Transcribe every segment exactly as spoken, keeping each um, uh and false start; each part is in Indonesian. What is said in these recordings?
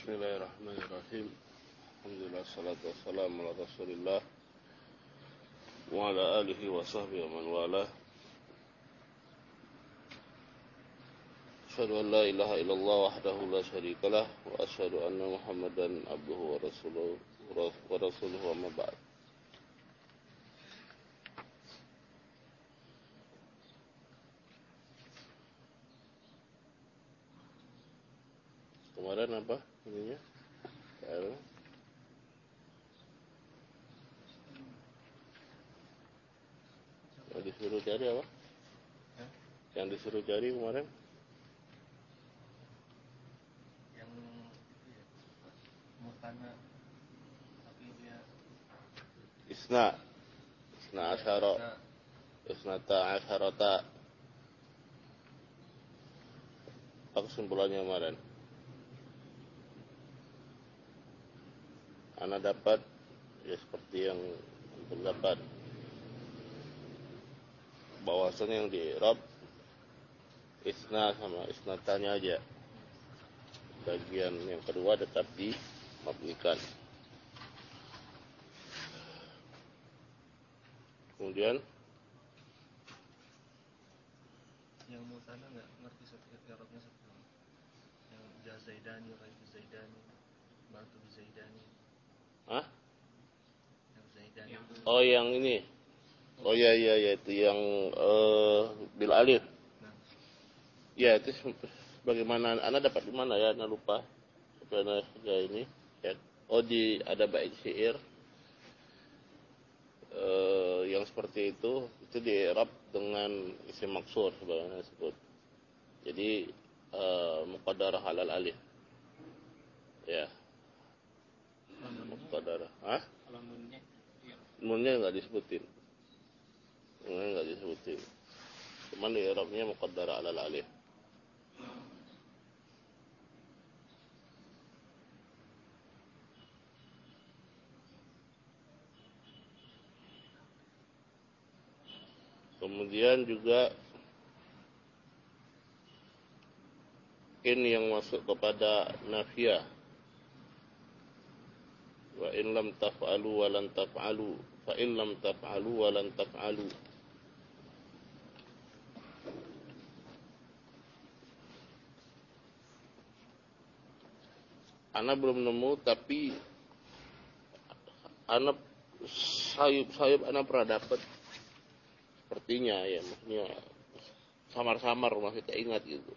Bismillahirrahmanirrahim. Alhamdulillah, salatu wassalamu ala rasulillah wa ala alihi wa sahbihi wa man walah. Asyhadu an la ilaha illallah wahdahu la syarikalah wa asyhadu anna Muhammadan abduhu wa rasuluhu wa rasuluhu wa ma ba'd. Kemarin apa ininya? L. Yang disuruh cari apa? Hah? Yang disuruh cari kemarin? Yang ya, mutana tapi dia Isna. Isna asyara. Isnata asyarata. Apa kesimpulannya kemarin? Ana dapat ya seperti yang antum dapat, bahwasanya yang di i'rab isna sama isnatanya aja. Bagian yang kedua tetap dimabnikan. Kemudian yang mutana nggak ngerti seperti i'rabnya seperti apa. Yang ja zaidani, raitu zaidani, batu zaidani. Hah? Yang zaidani itu. Oh yang ini. Oh iya iya ya itu yang uh, bil alif. Nah. Ya itu bagaimana Anda dapat di mana ya? Anda lupa. Karena ya ini. Ya. Oh di ada bait syair uh, yang seperti itu itu di i'rab dengan isim maksur sebagaimana disebut. Jadi uh, muqaddarah alal alif. Ya. Muqaddarah. Hah? Kalau nunnya iya. Nunnya enggak disebutin. Nunnya enggak disebutin. Cuman di i'rabnya muqaddarah alal alif. Kemudian juga in yang masuk kepada nafiyah. Wa in lam taf'alu wa lan taf'alu fa in lam taf'alu wa lan taf'alu. Ana belum nemu tapi ana sayup-sayup ana pernah dapat sepertinya ya, maksudnya samar-samar masih keingat gitu.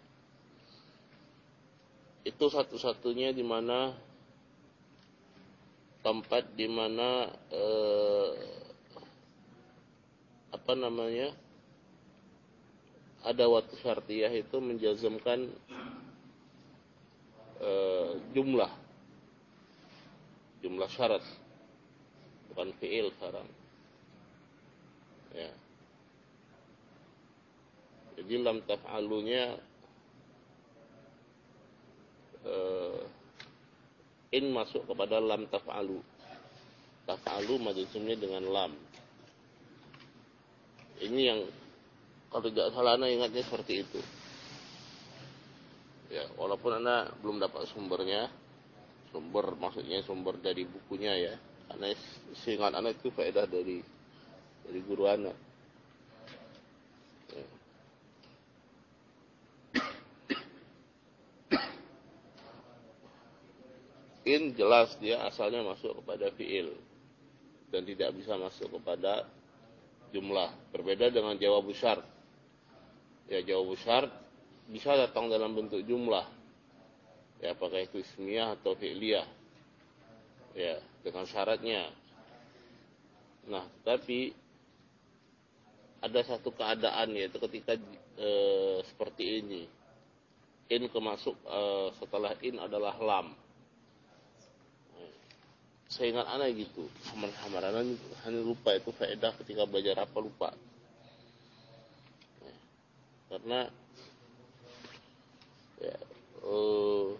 Itu satu-satunya di mana tempat di mana eh, apa namanya ada waktu syartiyah itu menjazmkan eh, jumlah jumlah syarat, bukan fi'il sekarang ya. Jadi lam taf'alunya eh, in masuk kepada lam taf'alu. Taf'alu majzumnya dengan lam. Ini yang kalau tidak salah Anda ingatnya seperti itu. Ya, walaupun Anda belum dapat sumbernya. Sumber maksudnya sumber dari bukunya ya. Karena seingat Anda itu faedah dari dari guru Anda. Ya. In jelas dia asalnya masuk kepada fi'il dan tidak bisa masuk kepada jumlah. Berbeda dengan jawab syart. Ya, jawab syart bisa datang dalam bentuk jumlah. Ya, apakah itu ismiyah atau fi'liyah. Ya, dengan syaratnya. Nah, tetapi ada satu keadaan yaitu ketika e, seperti ini. In kemasuk e, setelah in adalah lam. Saya ingat anak gitu, hamar-hamar anak hanya lupa itu faedah ketika belajar apa lupa. Ya, karena ya, uh,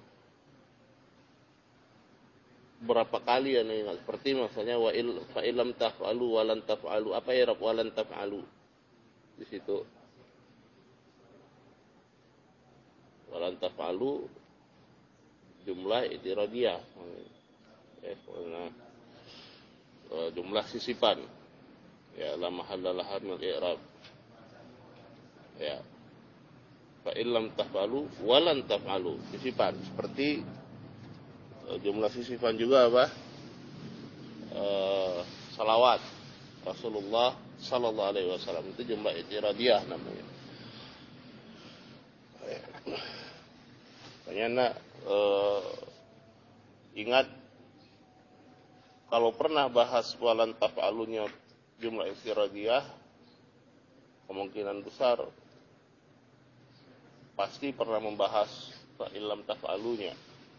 berapa kali anak ingat seperti misalnya wa il fa ilam taf'alu wa lan taf'alu, apa ya wa lan taf'alu di situ. Wa lan taf'alu jumlah itiradiyah, ya, karena uh, jumlah sisipan, ya, la mahalla laha min i'rab, ya. Fa illam taf'alu walan taf'alu, sisipan seperti uh, jumlah sisipan juga apa? Uh, salawat Rasulullah sallallahu alaihi wasallam itu jumlah itiradiyah namanya. Makanya nak uh, ingat kalau pernah bahas walan taf'alunya jumlah itiradiyah, kemungkinan besar pasti pernah membahas fa illam taf'alunya.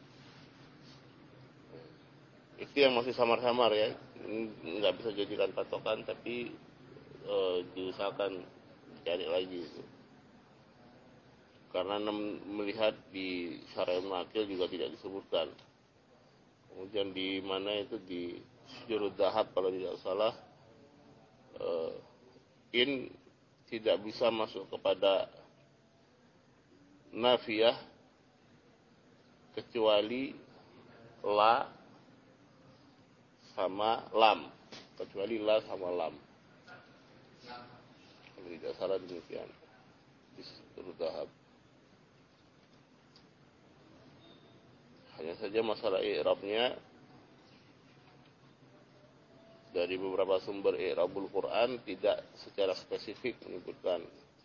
Itu yang masih samar-samar ya, nggak bisa jadikan patokan, tapi e, diusahakan cari lagi itu. Karena melihat di Syarah Makil juga tidak disebutkan. Kemudian di mana itu di Sujurud Dahab kalau tidak salah, e, in tidak bisa masuk kepada nafiyah kecuali la sama lam, kecuali la sama lam. Kalau tidak salah demikian. Sujurud Dahab. Hanya saja masalah i'rabnya dari beberapa sumber i'rabul Quran tidak secara spesifik menyebutkan.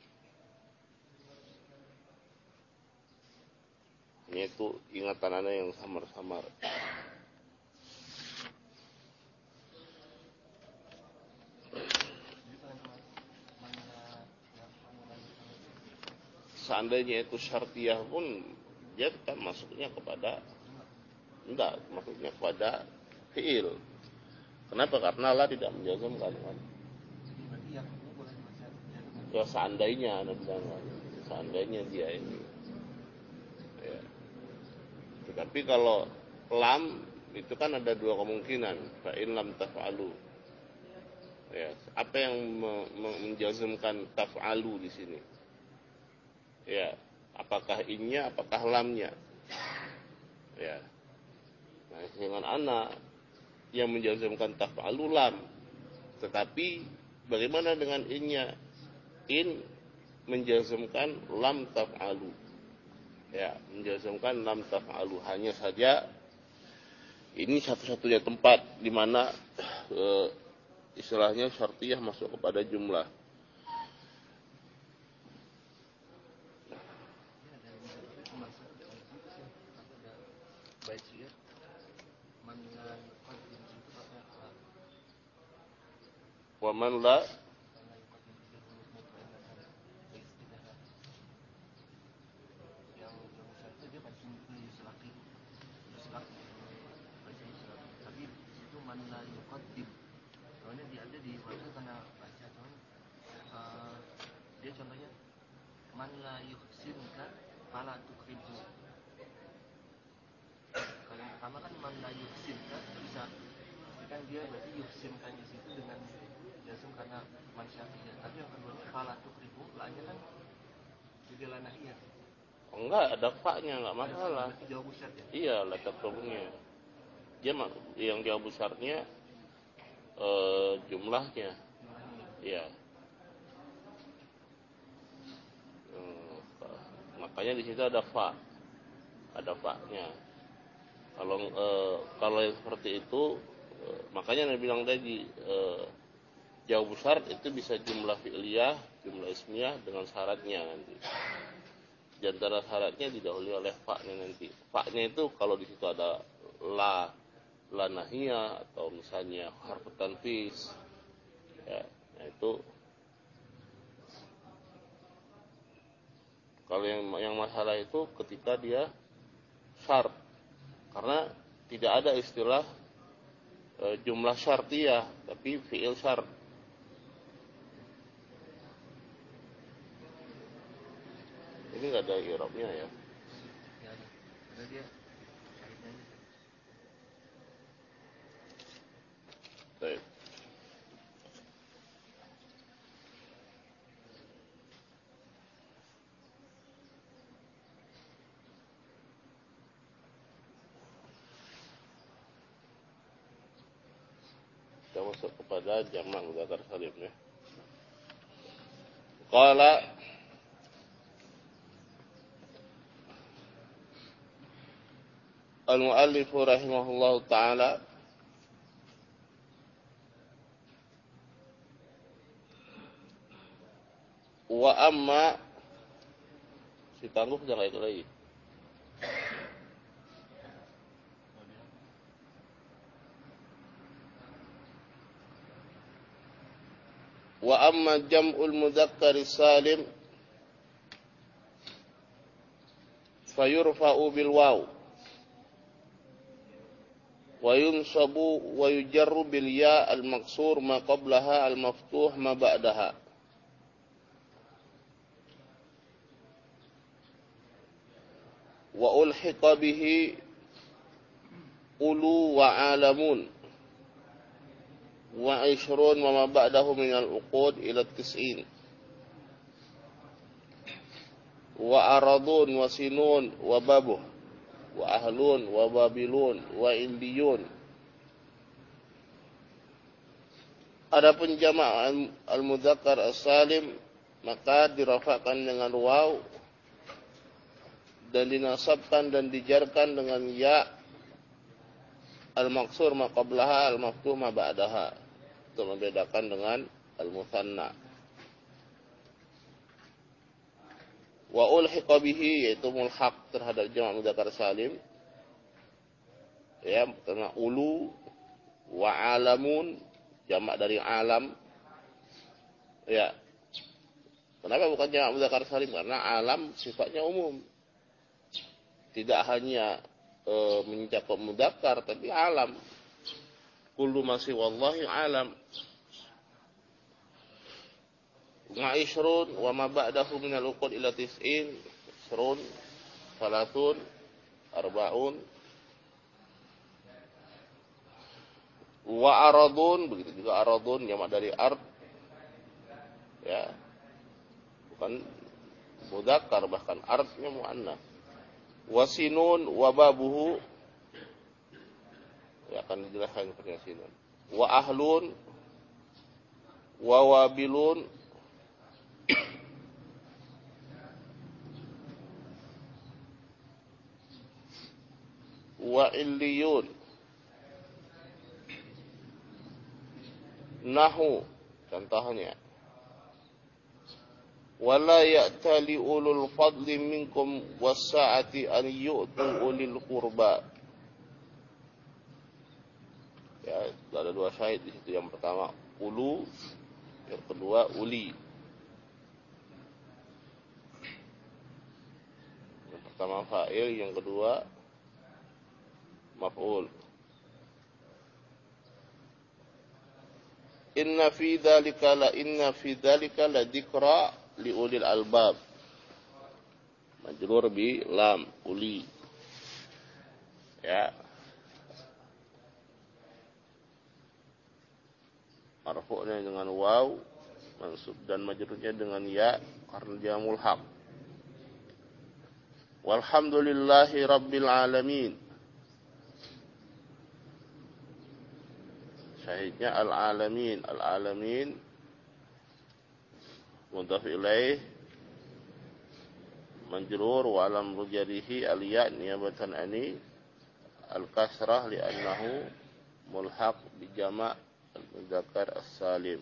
Hanya itu ingatan Anda yang samar-samar. Seandainya itu syartiyah pun dia tetap masuknya kepada enggak, masuknya kepada fi'il. Kenapa? Karena Allah tidak menjazmkan kan. Ya seandainya Anda bilang, seandainya dia ini. Ya. Tetapi kalau lam itu kan ada dua kemungkinan, fa in lam taf'alu. Ya, apa yang menjazmkan taf'alu di sini? Ya, apakah innya, apakah lamnya? Ya. Nah, dengan anak yang menjazmkan taf'alu lam. Tetapi bagaimana dengan innya? In menjazmkan lam taf'alu. Ya, menjazmkan lam taf'alu. Hanya saja ini satu-satunya tempat di mana e, istilahnya syartiyah masuk kepada jumlah. Waman la dia contohnya man la yuhsinka fala tukribu. Kalau yang pertama kan man la yuhsinka bisa kan dia berarti yuhsinkan di situ dengan jazm karena mansyafiya. Tapi yang kedua fala tukribu la-nya kan jadi la nahiyah. Oh, enggak, ada fa-nya enggak masalah. Berarti jawab syarat ya? Iya, letak problemnya. Dia yang jawab besarnya eh, jumlahnya. Iya. Hmm, makanya di situ ada fa. Ada fa-nya. Kalau eh, kalau yang seperti itu eh, makanya Nabi bilang tadi eh, jawab syarat itu bisa jumlah fi'liyah, jumlah ismiyah dengan syaratnya nanti. Di antara syaratnya didahului oleh fa-nya nanti. Fa-nya itu kalau di situ ada la, la nahiyah atau misalnya harfu tanfis, ya, nah itu kalau yang yang masalah itu ketika dia syart, karena tidak ada istilah e, jumlah syartiyah, tapi fi'il syart. Ini nggak ada i'rabnya ya. Ya ada. Karena dia syahidnya aja. Baik. masuk kepada jamak mudzakkar salim ya. Qala al-muallif rahimahullahu taala wa amma si tangguh jangan itu lagi. Wa amma jam'ul mudzakkar salim fayurfa'u bil waw wa yunsabu wa yujarru bil ya al maksur ma qablaha al maftuh ma ba'daha. Wa ulhiqa bihi ulu wa alamun wa ishrun wa ma ba'dahu min al-uqud ila tis'in wa aradun wa sinun wa babuh wa ahlun wa babilun wa indiyun. Adapun jamak al-mudzakkar as-salim maka dirafa'kan dengan waw dan dinasabkan dan dijarkan dengan ya al-maksur ma qablaha al-maftuh ma ba'daha, untuk membedakan dengan al-mutsanna. Wa ulhiqa bihi, yaitu mulhaq terhadap jamak mudzakkar salim ya, karena ulu wa alamun jamak dari alam ya. Kenapa bukan jamak mudzakkar salim? Karena alam sifatnya umum, tidak hanya e, mencakup mudzakkar tapi alam. Kullu ma siwallahi alam. Ma ishrun wa ma ba'dahu min al-uqud ila tis'in, ishrun, salatun, arba'un. Wa aradun, begitu juga aradun jamak dari ard. Ya. Bukan mudzakkar, bahkan ardnya muannats. Wa sinun wa babuhu, ya akan dijelaskan seperti sinun. Wa ahlun wa wabilun wa illiyun. Nahu contohnya, wala ya'tali ulul fadli minkum was-sa'ati an yu'tu ulil qurba. Ya, ada dua syahid di situ. Yang pertama ulu, yang kedua uli. Yang pertama fa'il, yang kedua maf'ul. Inna fi dzalika la inna fi dzalika la dzikra li ulil albab. Majrur bi lam uli. Ya. Marfu'nya dengan waw, mansub dan majrurnya dengan ya karena dia mulhaq. Walhamdulillahi rabbil alamin. Syahidnya al-alamin, al-alamin mudhaf ilaih majrur wa alam rujarihi al-ya niyabatan ani al-kasrah li'annahu mulhaq bi jama' al-mudzakkar as-salim.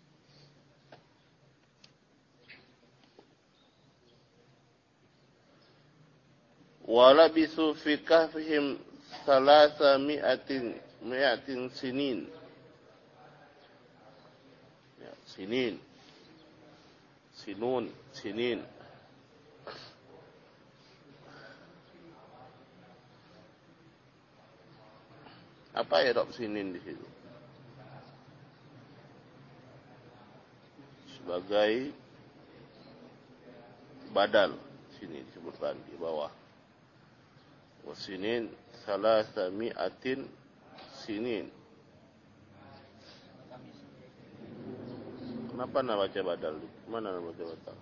Wa labisu fi kahfihim thalatha mi'atin mi'atin sinin. Ya, sinin. Sinun, sinin. Apa i'rab sinin di situ? Sebagai badal, sini disebutkan di bawah. Wasinin salasa mi'atin sinin. Kenapa nak baca badal? Mana nak baca badal?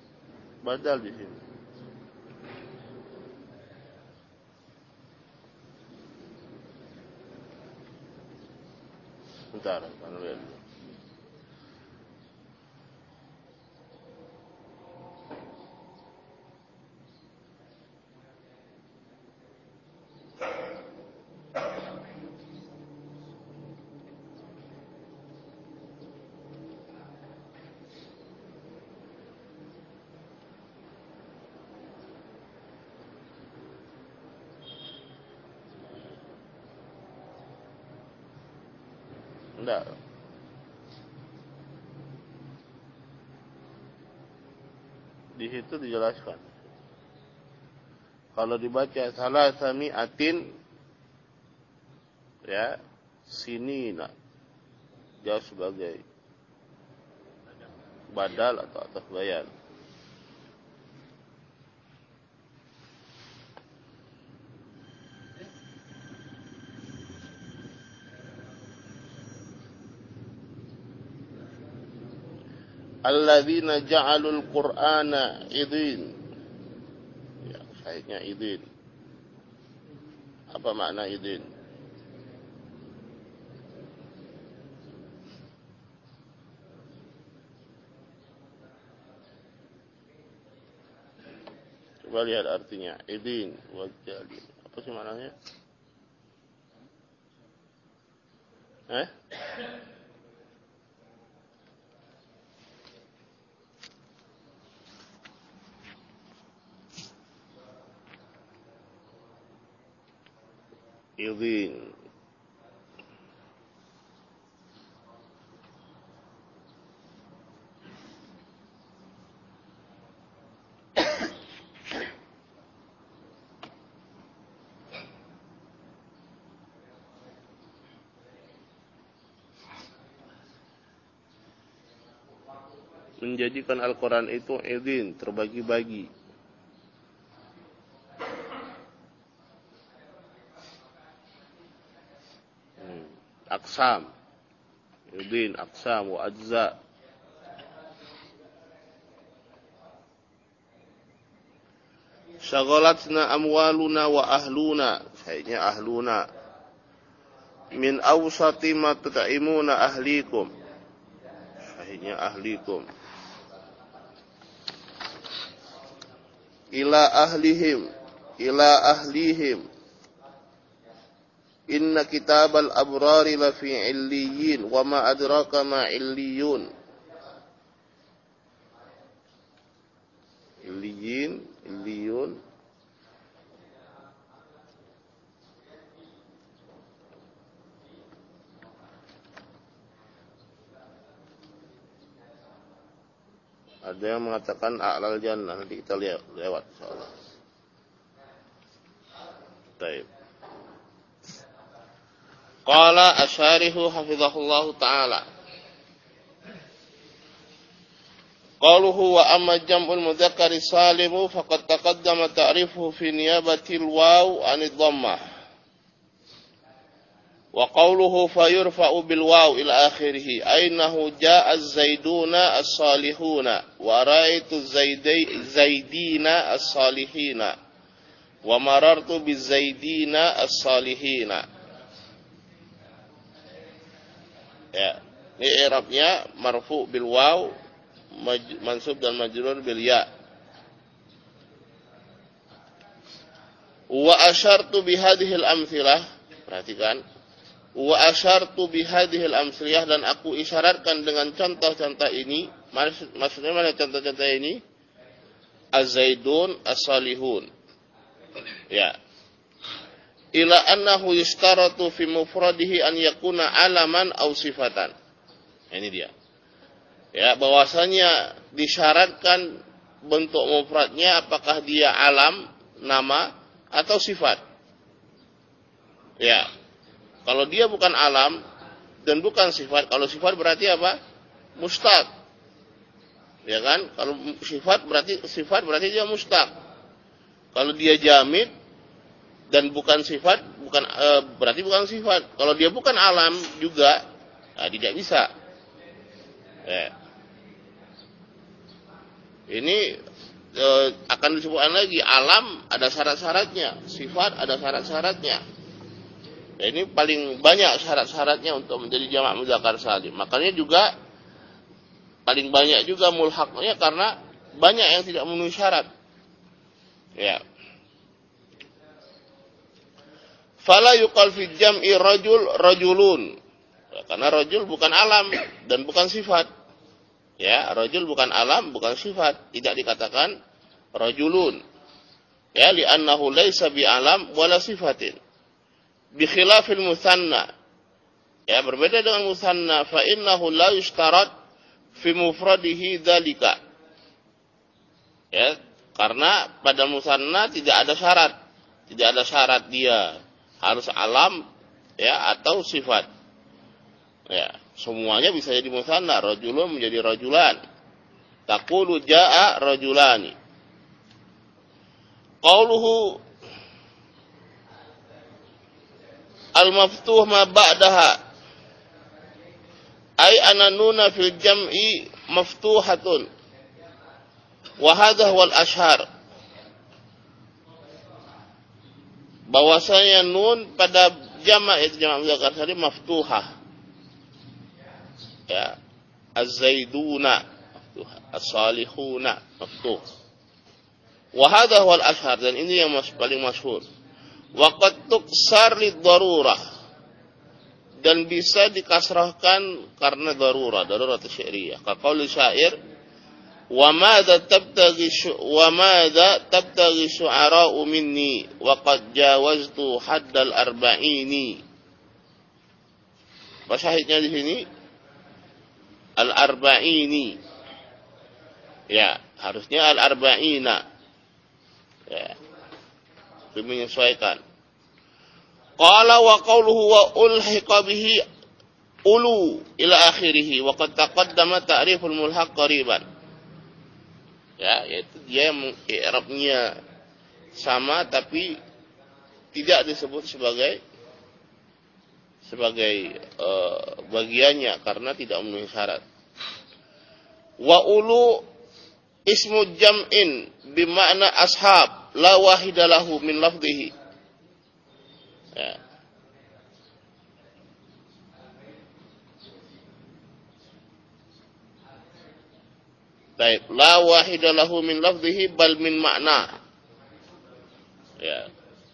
Badal di sini. Sebentar, kan lihat. Enggak. Di situ dijelaskan. Kalau dibaca salah sami'atin, ya, sinina, dia sebagai badal atau atas bayan. Alladzina ja'alul Qur'ana idin. Ya, sahihnya idin. Apa makna idin? Coba lihat artinya. Idin wa jalil. Apa sih maknanya? Eh? Idin. Menjadikan Al-Quran itu idin, terbagi-bagi. Hmm. Aksam. Idin, aksam, wa ajza. Syaghalatna amwaluna wa ahluna. Sahihnya ahluna. Min awsati ma tut'imuna ahlikum. Sahihnya ahlikum. Ila ahlihim, ila ahlihim. Inna kitabal abrari lafi illiyin, wa ma adraka ma illiyun. Illiyin, illiyun. Ada yang mengatakan a'lal jannah, nanti kita lihat lewat insyaallah. Baik. Qala asyarihu hafizahullahu ta'ala. Qaluhu wa amma jam'ul mudzakkari salimu faqad taqaddama ta'rifuhu fi niyabatil waw 'anid dhammah. Wa qawluhu fayurfa'u bil waw ila akhirih ainahu ja'a az-zaiduna as-salihuna wa ra'aitu zaidina as-salihina wa marartu biz zaidina as-salihina. Ya, ini i'rabnya marfu bil waw, mansub dan majrur bil ya. Wa asyartu bi hadhihi al-amthilah, perhatikan. Wa asyartu bihadhil amsiliyah, dan aku isyaratkan dengan contoh-contoh ini. Maksud, maksudnya mana contoh-contoh ini? Az-zaidun as-salihun. Ya. Ila annahu yustaratu fi mufradihi an yakuna alaman aw sifatan. Ini dia. Ya, bahwasanya disyaratkan bentuk mufradnya apakah dia alam, nama atau sifat. Ya. Kalau dia bukan alam dan bukan sifat, kalau sifat berarti apa? Mustaq. Ya kan? Kalau sifat berarti sifat berarti dia mustaq. Kalau dia jamid dan bukan sifat, bukan e, berarti bukan sifat. Kalau dia bukan alam juga, nah, tidak bisa. Ya. Ini e, akan disebutkan lagi, alam ada syarat-syaratnya, sifat ada syarat-syaratnya. Ya, ini paling banyak syarat-syaratnya untuk menjadi jamak mudzakkar salim. Makanya juga paling banyak juga mulhaqnya karena banyak yang tidak memenuhi syarat. Ya. Fala yuqal fi jam'i rajul rajulun. Ya, karena rajul bukan alam dan bukan sifat. Ya, rajul bukan alam, bukan sifat. Tidak dikatakan rajulun. Ya, li'annahu laisa bi alam wala sifatin. Bi khilafil musanna. Ya, berbeda dengan musanna, fa innahu la yushtarat fi mufradihi dzalika. Ya, karena pada musanna tidak ada syarat. Tidak ada syarat dia harus alam ya atau sifat. Ya, semuanya bisa jadi musanna, rajulun menjadi rajulan. Taqulu jaa rajulani. Qauluhu al-maftuh ma ba'daha ay ananuna fil jam'i maftuhatun wa hadha wal ashhar. Bahwasanya nun pada jamak itu jamak mudzakkar salim maftuhah. Ya, az-zaiduna maftuhah, as-salihuna maftuh. Wa hadha wal ashhar, dan ini yang mas, paling masyhur. Wa qad tuksar lid-darurah, dan bisa dikasrahkan karena darurah, darurah syariah. Ka qauli syair, wa madza tabtaghi wa madza tabtaghi syu'ara'u minni wa qad jawaztu haddal arba'ini. Apa syahidnya di sini? Al-arba'ini. Ya, harusnya al-arba'ina. Ya. Menyesuaikan. Qala wa qawluhu wa ulhiqa bihi ulu ila akhirih wa qad taqaddama ta'riful mulhaq qariban. Ya, yaitu dia i'rabnya sama tapi tidak disebut sebagai sebagai uh, bagiannya karena tidak memenuhi syarat. Wa ulu ismu jam'in bima'na ashab la wahida lahu min lafdhihi. Ya. Baik, la wahida lahu min lafdhihi bal min makna. Ya.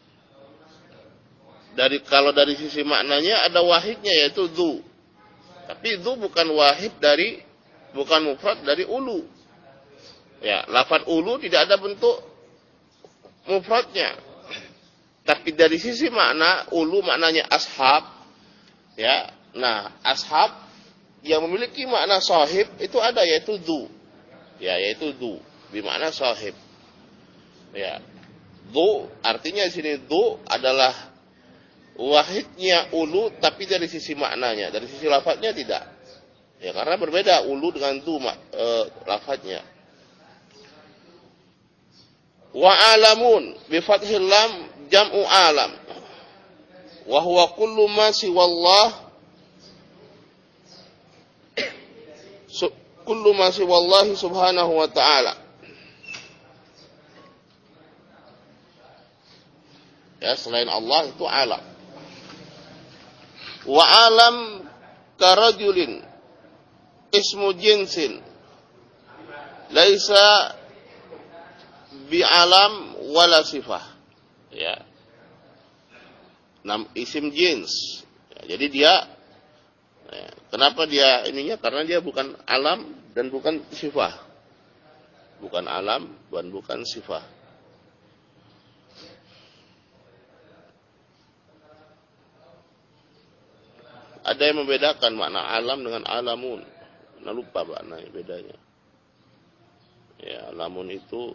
Dari kalau dari sisi maknanya ada wahidnya yaitu dzu. Tapi dzu bukan wahid dari bukan mufrad dari ulu. Ya, lafaz ulu tidak ada bentuk mufradnya. Tapi dari sisi makna ulu maknanya ashab. Ya. Nah, ashab yang memiliki makna sahib itu ada yaitu dzu. Ya, yaitu dzu bermakna sahib. Ya. Dzu artinya di sini dzu adalah wahidnya ulu tapi dari sisi maknanya, dari sisi lafadznya tidak. Ya, karena berbeda ulu dengan dzu e, lafadznya. Wa alamun bi fathil lam jam'u alam. Wa huwa kullu ma siwallah kullu ma siwallahi subhanahu wa ta'ala. Ya, selain Allah itu alam. Wa alam karajulin ismu jinsin laisa bi alam wala sifah. Ya. Nam isim jins. Ya, jadi dia ya, kenapa dia ininya? Karena dia bukan alam dan bukan sifah. Bukan alam dan bukan sifah. Ada yang membedakan makna alam dengan alamun. Nah, lupa maknanya bedanya. Ya, alamun itu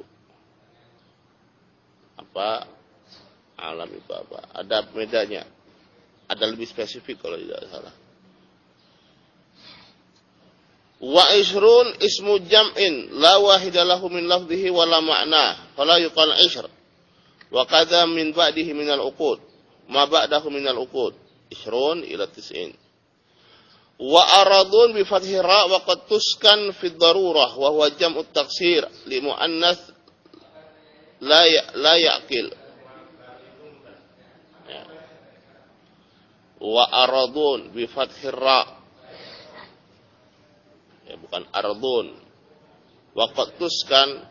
apa? Alam itu apa? Ada bedanya. Ada lebih spesifik kalau tidak salah. Wa ishrun ismu jam'in la wahida lahu min lafdhihi wa la ma'na fala yuqal ishr. Wa kadza min ba'dihi min al-uqud. Ma ba'dahu min al-uqud. Ishrun ila tis'in. Wa aradun bi fathi ra wa qad tuskan fi darurah wa huwa jam'u taksir li muannath la ya, la yaqil. Ya. Wa aradun bi fathir ra. Ya, bukan ardun. Wa qad tuskan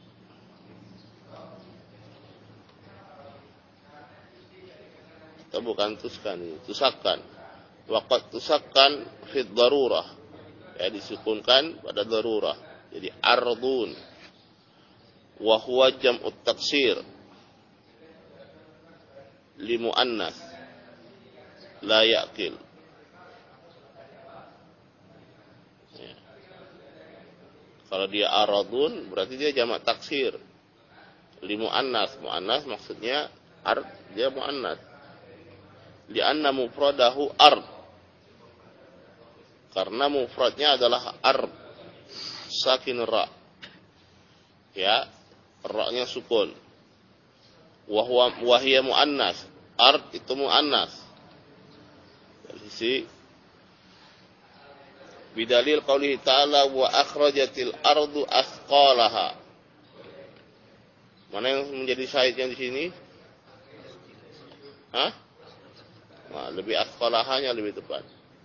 atau bukan tuskan, tusakan. Wa qad tusakan fi darurah. Ya, disukunkan pada darurah. Jadi ardun. Wa huwa jam'ut taksir li muannas la yaqil. Ya. Kalau dia aradun berarti dia jamak taksir li muannas. Muannas maksudnya ard, dia muannas. Li anna mufradahu ard. Karena mufradnya adalah ard. Sakin ra. Ya, ra-nya sukun. Wa huwa wa hiya muannas. Ard itu muannas. Dari sisi bidalil qaulihi ta'ala wa akhrajatil ardu asqalaha. Mana yang menjadi syahidnya di sini? Hah? Nah, lebih asqalahanya lebih tepat.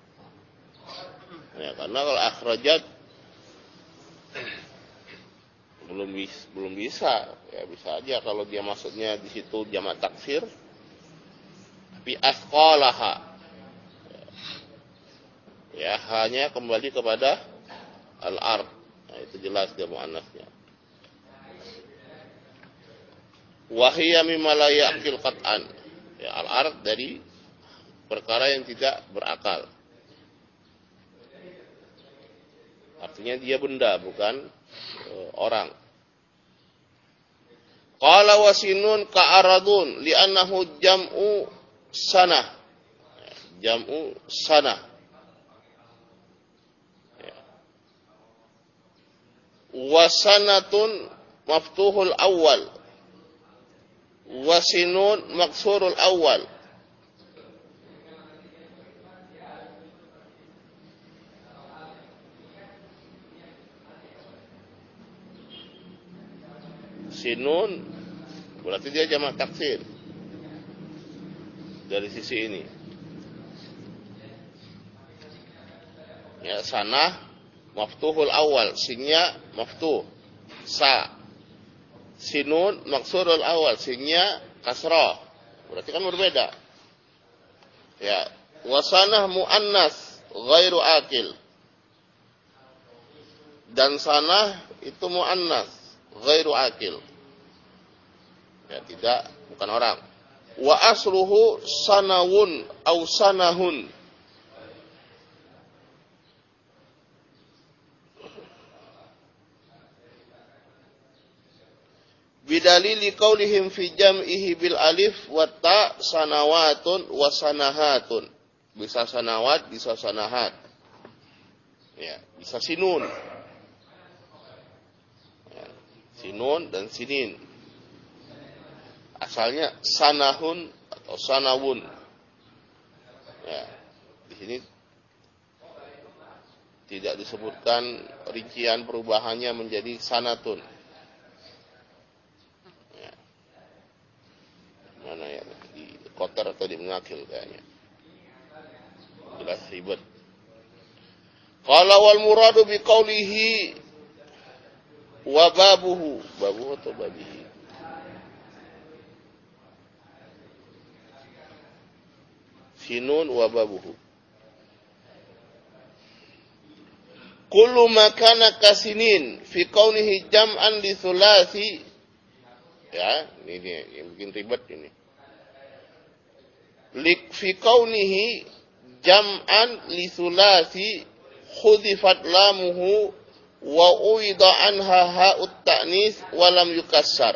Ya, karena kalau akhrajat belum bisa, belum bisa, ya bisa aja kalau dia maksudnya di situ jamak taksir, tapi asqalaha, ya hanya kembali kepada al-ard, nah, itu jelas dia muannasnya. Wahiyya mimma la yaqil qat'an, ya al-ard dari perkara yang tidak berakal. Artinya dia benda, bukan uh, orang. Qala wasinun ka'aradun li'annahu jam'u sanah. Jam'u sanah. Ya. Wasanatun maftuhul awal. Wasinun maksurul awal. Sinun berarti dia jamak taksir dari sisi ini. Ya, sanah maftuhul awal, sinnya maftuh, sa. Sinun maksurul awal, sinnya kasrah. Berarti kan berbeda. Ya, wasanah muannas ghairu akil. Dan sanah itu muannas ghairu akil. Ya, tidak, bukan orang. Wa asluhu sanawun au sanahun. Bidalili qaulihim fi jam'ihi bil alif wa ta sanawatun wa sanahatun. Bisa sanawat, bisa sanahat. Ya, bisa sinun. Ya, sinun dan sinin. Asalnya sanahun atau sanawun. Ya, di sini tidak disebutkan rincian perubahannya menjadi sanatun. Ya. Mana ya, di kotor atau di mengakil kayaknya. Jelas ribet. Qala wal muradu bi qawlihi wa babuhu. Babuhu atau babihi? Sinun wa babuhu. Kullu ma kana kasinin fi kaunihi jam'an li thulathi. Ya, ini dia yang bikin ribet ini. Lik fi kaunihi jam'an li thulathi khudifat lamuhu wa uida anha ha'ut ta'nis wa lam yukassar.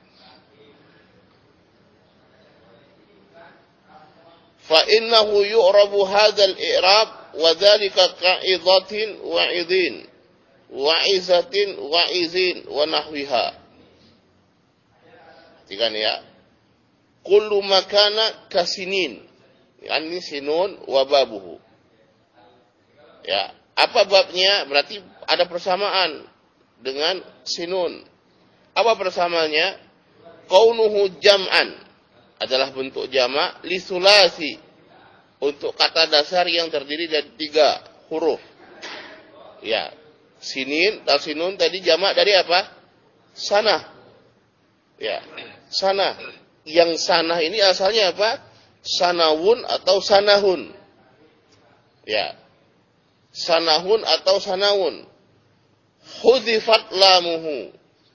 Fa innahu yu'rabu hadzal i'rab wa dzalika ka'idatin wa idin wa izatin wa izin wa nahwiha. Tiga nih ya. Kullu makana kasinin. Yani sinun wa babuhu. Ya, apa babnya? Berarti ada persamaan dengan sinun. Apa persamaannya? Kaunuhu jam'an adalah bentuk jamak li sulasi, untuk kata dasar yang terdiri dari tiga huruf. Ya, sinin, talsinun tadi jamak dari apa? Sanah. Ya, sanah. Yang sanah ini asalnya apa? Sanawun atau sanahun. Ya, sanahun atau sanawun. Hudhifat lamuhu.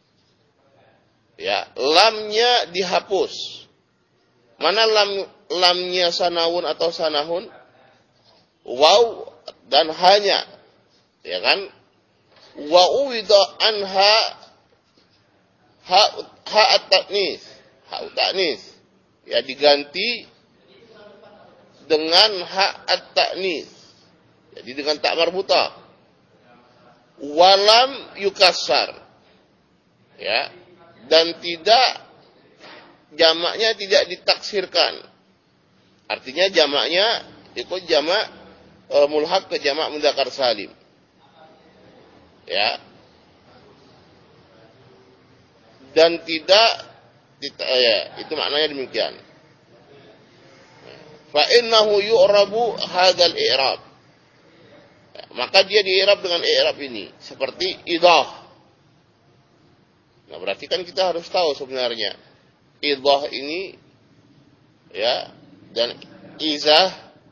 Ya, lamnya dihapus. Mana lam lamnya sanawun atau sanahun? Waw dan hanya. Ya kan? Wa uwida anha ha ha at-ta'nis. Ha at-ta'nis. Ya, diganti dengan ha at-ta'nis. Jadi dengan tak marbutah. Walam yukassar. Ya. Dan tidak jamaknya tidak ditaksirkan. Artinya jamaknya itu jamak e, mulhaq ke jamak mudzakkar salim. Ya. Dan tidak ya, itu maknanya demikian. Fa innahu yu'rabu hadzal i'rab. Ya, maka dia di-i'rab dengan i'rab ini seperti idah. Nah, berarti kan kita harus tahu sebenarnya idah ini ya dan izah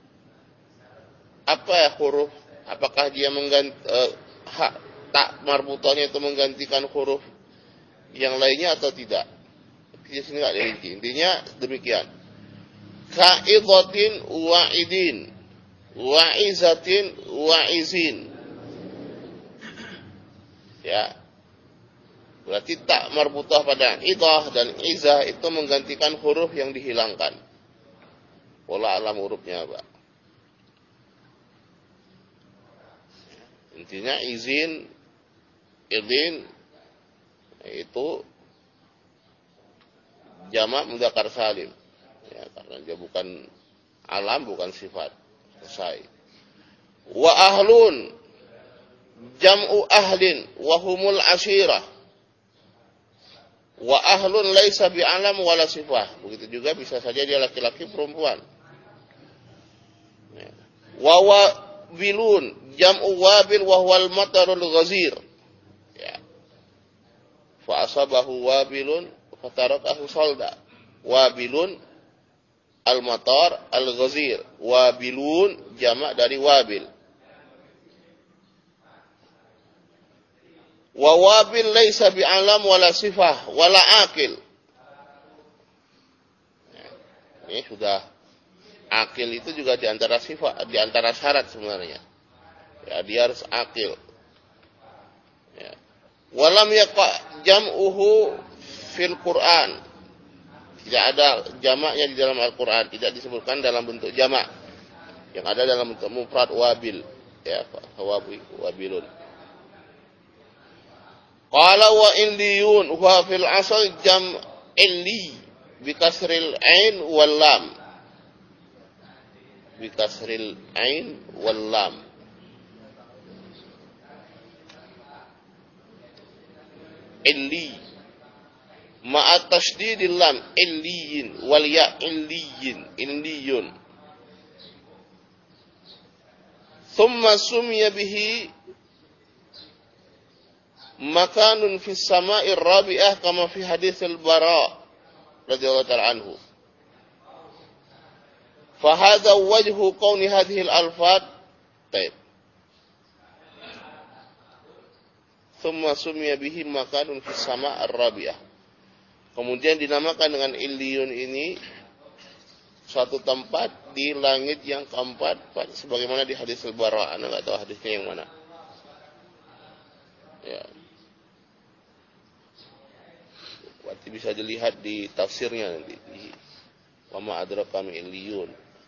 apa ya huruf, apakah dia mengganti eh, hak tak marbutahnya itu menggantikan huruf yang lainnya atau tidak. Di sini enggak dirinci. Intinya demikian. Ka'idatin wa'idin wa'izatin wa'izin. Ya. Berarti tak marbutah pada idah dan izah itu menggantikan huruf yang dihilangkan. Pola alam hurufnya apa? Intinya izin, idin itu jamak mudzakkar salim. Ya, karena dia bukan alam, bukan sifat. Selesai. Wa ahlun jam'u ahlin wa humul ashirah. Wa ahlun laisa bi'alam wala sifah. Begitu juga bisa saja dia laki-laki perempuan. Wa wabilun jam'u wabil wa huwal matarul ghazir. Ya. Fa asabahu wabilun fatarakahu salda. Wabilun al-matar al-ghazir. Wabilun jamak dari wabil. Wa wabil laisa bi'alam wala sifah wala akil. Ini sudah akil itu juga di antara sifat, di antara syarat sebenarnya. Ya, dia harus akil. Ya. Walam yaqa jam'uhu fil Qur'an. Tidak ada jamaknya di dalam Al-Qur'an, tidak disebutkan dalam bentuk jamak. Yang ada dalam bentuk mufrad wabil. Ya, wabil, wabilun. Qala wa illiyun huwa fil asal jam illi bi kasril ain wal lam. Bi kasril ain wal lam. Illi ma'a tasydidil lam illiyin wal ya illiyin illiyun. Thumma sumiya bihi makanun fis sama'ir rabi'ah kama fi hadits al-Bara radhiyallahu ta'ala anhu. Fa hadha wajhu kauni hadhihi al-alfaz. Baik. Thumma sumiya bihi makanun fis sama'ir rabi'ah. Kemudian dinamakan dengan illiyun ini suatu tempat di langit yang keempat sebagaimana di hadits al-Bara. Anda enggak tahu hadisnya yang mana. Ya. Berarti bisa dilihat di tafsirnya nanti di wa ma adraka min illiyun.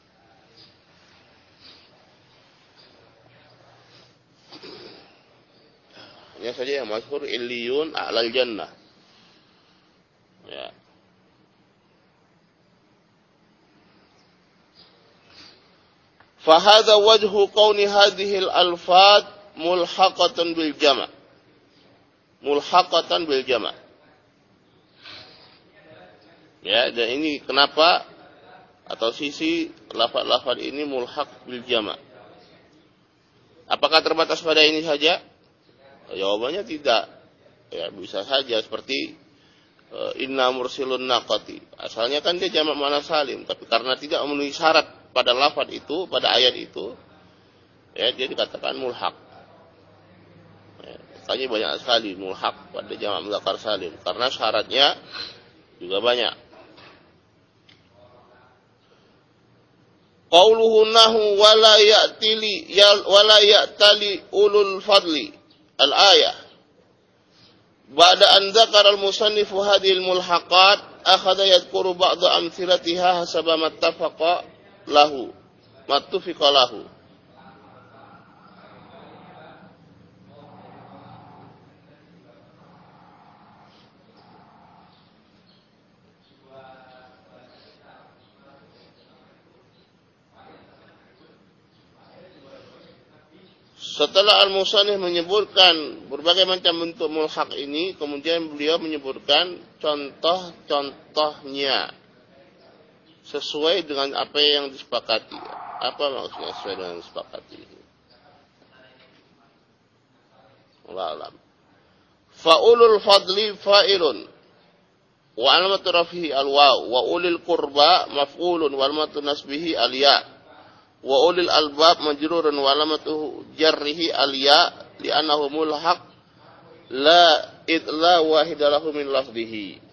Hanya saja yang masyhur illiyun a'lal jannah. Ya. Fa hadha wajhu kauni hadhihi al-alfaz mulhaqatan bil jama'. Mulhaqatan bil jama'. Ya, dan ini kenapa atau sisi lafaz-lafaz ini mulhaq bil jama'. Apakah terbatas pada ini saja? Jawabannya tidak. Ya, bisa saja seperti uh, inna mursilun naqati. Asalnya kan dia jamak muannats salim, tapi karena tidak memenuhi syarat pada lafaz itu, pada ayat itu, ya dia dikatakan mulhaq. Ya, makanya banyak sekali mulhaq pada jamak mudzakkar salim karena syaratnya juga banyak. Qauluhu nahu wala ya'tili ya wala ya'tali ulul fadli al-ayah. Ba'da an dzakara al-musannif hadhihi al-mulhaqat akhadha yadhkuru ba'dha amthilatiha hasaba mattafaqa lahu mattufiqa lahu. Setelah al-musannif menyebutkan berbagai macam bentuk mulhaq ini, kemudian beliau menyebutkan contoh-contohnya sesuai dengan apa yang disepakati. Apa maksudnya sesuai dengan disepakati? Wallahu a'lam. Fa'ulul fadli fa'ilun wa alamatu rafihi al-waw wa ulil qurba maf'ulun wa alamatu nasbihi al-ya'. Wa ulil albab majrurun wa alamatu jarrihi al-ya li'annahu mulhaq la idla wahida lahu min lafdhihi.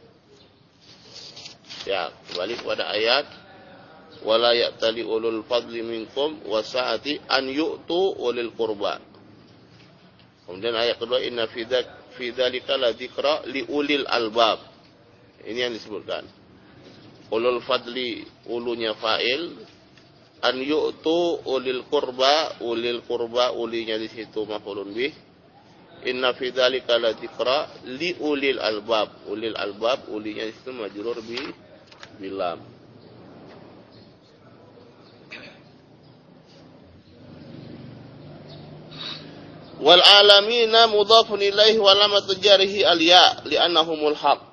Ya, kembali kepada ayat wala ya'tali ulul fadli minkum wasa'ati an yu'tu ulil qurba. Kemudian ayat kedua inna fi dzalika la dzikra li ulil albab. Ini yang disebutkan. Ulul fadli ulunya fa'il, an yu'tu ulil qurba, ulil qurba ulinya di situ maf'ulun bih. Inna fi dzalika la dzikra li ulil albab, ulil albab ulinya di situ majrur bi bilam. Wal alamina mudhafun ilaihi wa lamatu jarihi al ya li'annahu mulhaq.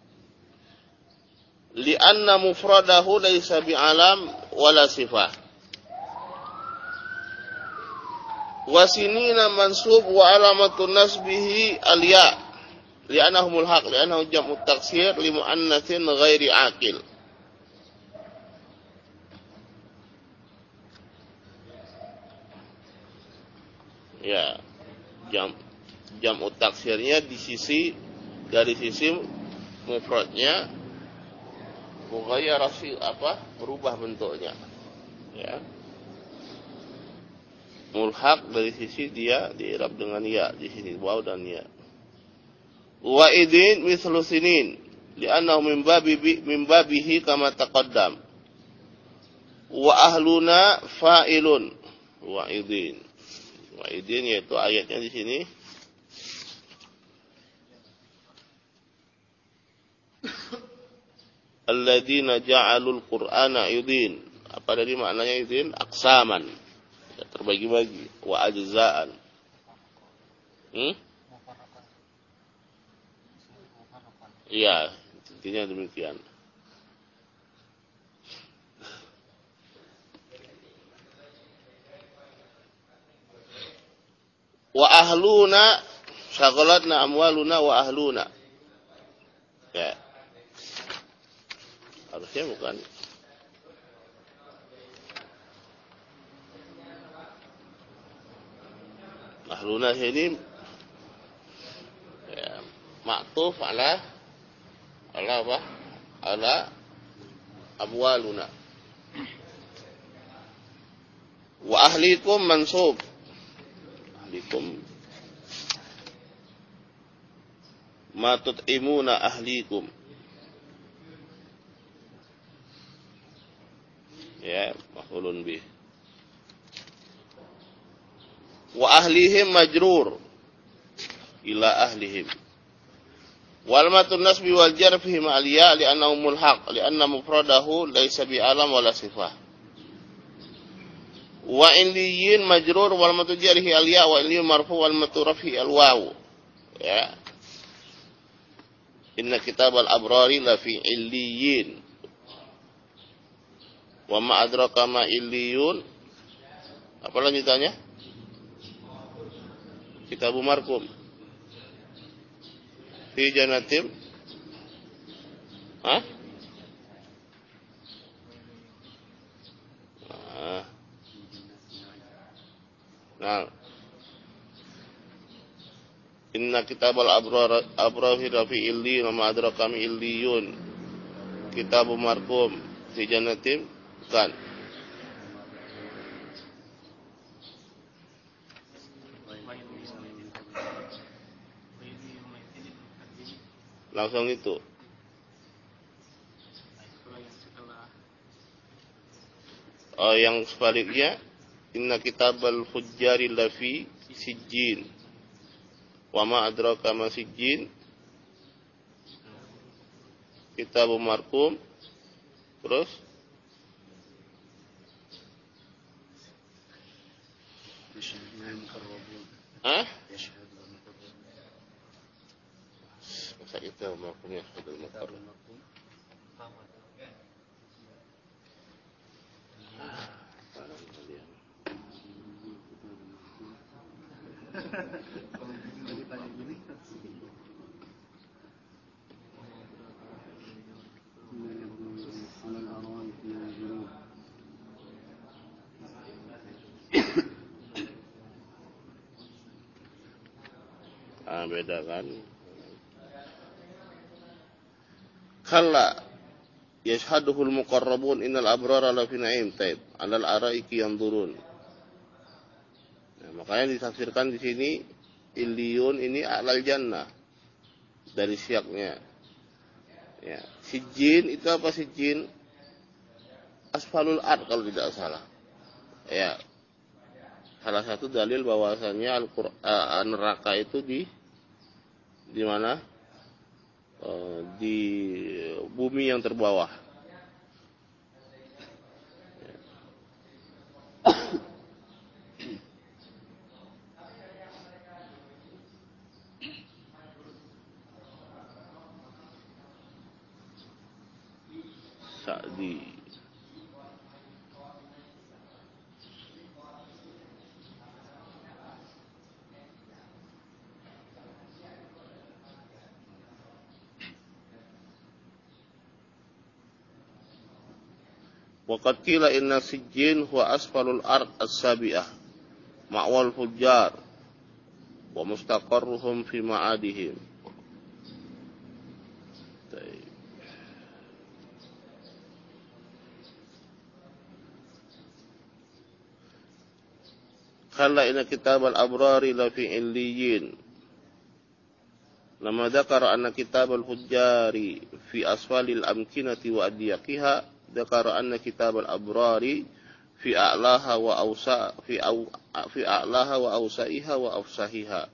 Li'anna mufradahu laysa bi'alam wala sifah. Wasinina mansub wa alamatu nasbihi al-ya li'annahu mulhaq li'annahu jam'u taksir li muannatsin ghairi aqil. Ya, jam jam'u taksirnya di sisi dari sisi mufradnya mughayyar apa? Berubah bentuknya. Ya. Mulhaq dari sisi dia diirab dengan ya di sini waw dan ya. Wa idin mithlu sinin li'annahu min babi min babihi kama taqaddam. Wa ahluna fa'ilun wa idin. Wa idin yaitu ayatnya di sini. Alladzina ja'alul qur'ana idin. Apa dari maknanya idin? Aqsaman. Ya, terbagi-bagi wa ajzaan. Hmm? Iya, intinya demikian. Wa ahluna syaghalatna amwaluna wa ahluna. Ya. Harusnya bukan. Ahluna ini ya, maktuf ala ala apa? Ala amwaluna. Wa ahlikum mansub. Ahlikum ma tut'imuna ahlikum. Ya, maf'ulun bih. Wa ahlihim majrur ila ahlihim. Wal matun nasbi wal jar fihi ma'al ya li'annahu mulhaq li'anna mufradahu laysa bi alam wala sifah. Wa illiyin majrur wal matu jarhi al ya wa illiyin marfu wal matu rafi al waw. Ya. Inna kitabal abrari la fi illiyin. Wa ma adraka ma illiyun. Apa lanjutannya? Kitabul marqum. Fi jannatin. Hah? Nah. Nah. Inna kitabal abrar abrahi rafi illiyun wa ma adraka ma illiyun. Kitabul marqum fi jannatin. Bukan. Langsung itu. Oh, yang sebaliknya, inna kitabal fujjari lafi sijjin. Wa ma adraka ma sijjin. Kitabul marqum. Terus Hah? Masa kita marqumnya sudah marqum. Ah, beda kan? Kalla yashhaduhul muqarrabun innal abrara lafi na'im taib alal araiki yanzurun. Nah, makanya ditafsirkan di sini illiyun ini a'lal jannah dari siaknya. Ya, sijjin itu apa sijjin? Asfalul ard kalau tidak salah. Ya. Salah satu dalil bahwasannya Al-Qur'an neraka itu di di mana? E, di bumi yang terbawah. Sa'di. Waqad qila inna sijjin huwa asfalul ard as-sabi'ah ma'wal fujjar wa mustaqarruhum fi ma'adihim. Kalla inna kitabal abrari lafi illiyin. Lama dzakara anna kitabal fujjari fi asfalil amkinati wa adyaqiha, dzakara anna kitabal abrari fi a'laha wa awsa fi aw, fi a'laha wa awsaiha wa afsahiha.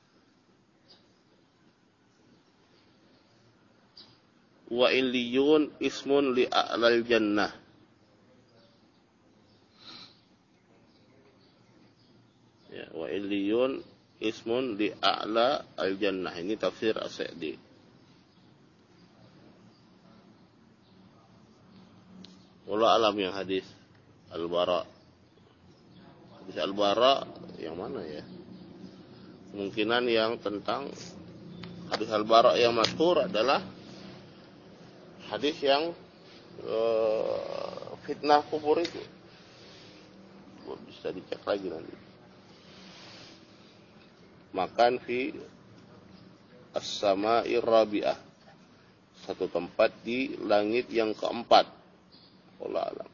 Wa illiyun ismun li a'lal jannah. Ya, wa illiyun ismun li a'la al-jannah. Ini tafsir As-Sa'di. Wallahu alam yang hadis Al-Bara. Hadis Al-Bara yang mana ya? Kemungkinan yang tentang hadis Al-Bara yang masyhur adalah hadis yang uh, fitnah kubur itu. Bisa dicek lagi nanti. Makan fi as-sama'ir rabi'ah, satu tempat di langit yang keempat. Wallahu a'lam.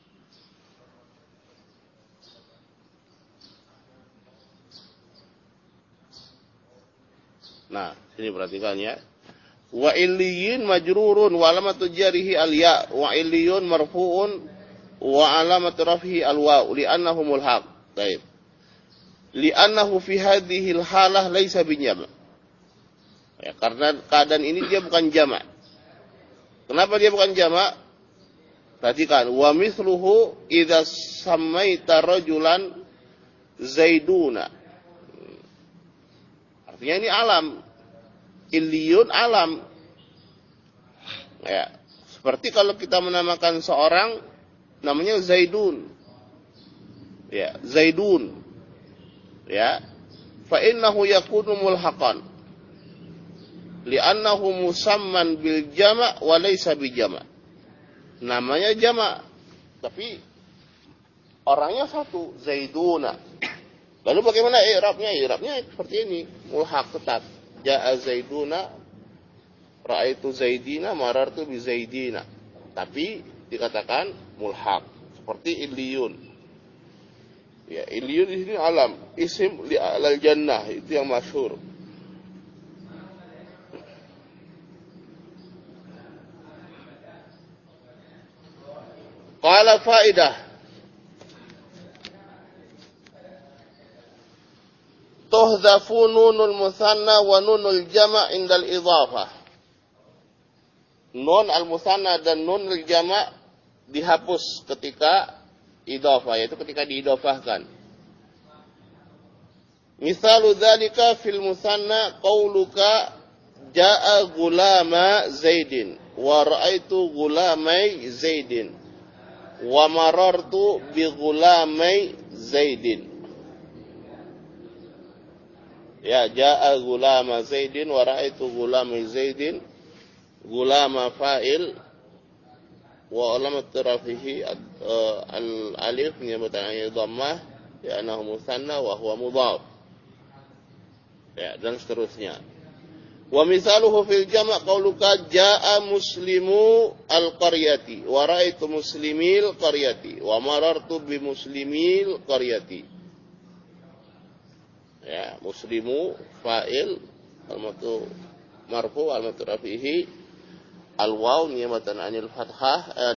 Nah, sini perhatikan ya. Wa illiyin majrurun wa alamatu jarihi al-ya, wa illiyun marfu'un wa alamatu raf'ihi al-waw li'annahumul haq. Baik. Li'annahu fi hadhil halah laisa binyam. Ya, karena keadaan ini dia bukan jamak. Kenapa dia bukan jamak? Perhatikan, wa mithluhu idza samaita rajulan zaiduna. Artinya ini alam. Illiyun alam. Ya, seperti kalau kita menamakan seorang namanya Zaidun. Ya, Zaidun. Ya. Fa innahu yakunu mulhaqan. Li'annahu musamman bil jama' wa laysa bi jama'. Namanya jama', tapi orangnya satu, Zaiduna. Lalu bagaimana i'rabnya? I'rabnya seperti ini, mulhaq tetap. Ja'a Zaiduna, ra'aitu Zaidina, marartu bi Zaidina. Tapi dikatakan mulhaq, seperti Illiyun. Ya, Illiyun di sini alam, isim li alal jannah, itu yang masyhur. Qala faidah. Tuhzafu nunul musanna wa nunul jama' indal idhafah. Nun al-musanna dan nun al-jama' dihapus ketika idhafah, yaitu ketika diidhafahkan. Misalu dzalika fil musanna qauluka jaa gulama Zaidin wa ra'aitu gulamai Zaidin wa marartu bi gulamai Zaidin. Ya, jaa gulama Zaidin wa ra'aitu gulamai Zaidin. Gulama fa'il wa alamat rafihi al-alif niyabatan an dhammah ya annahu musanna wa huwa mudhaf. Ya, dan seterusnya. Wa misaluhu fil jama' qauluka jaa muslimu al-qaryati wa ra'aitu muslimil qaryati wa marartu bi muslimil qaryati. Ya, muslimu fa'il al-matu marfu al-matu rafihi al-waw niyabatan anil fathah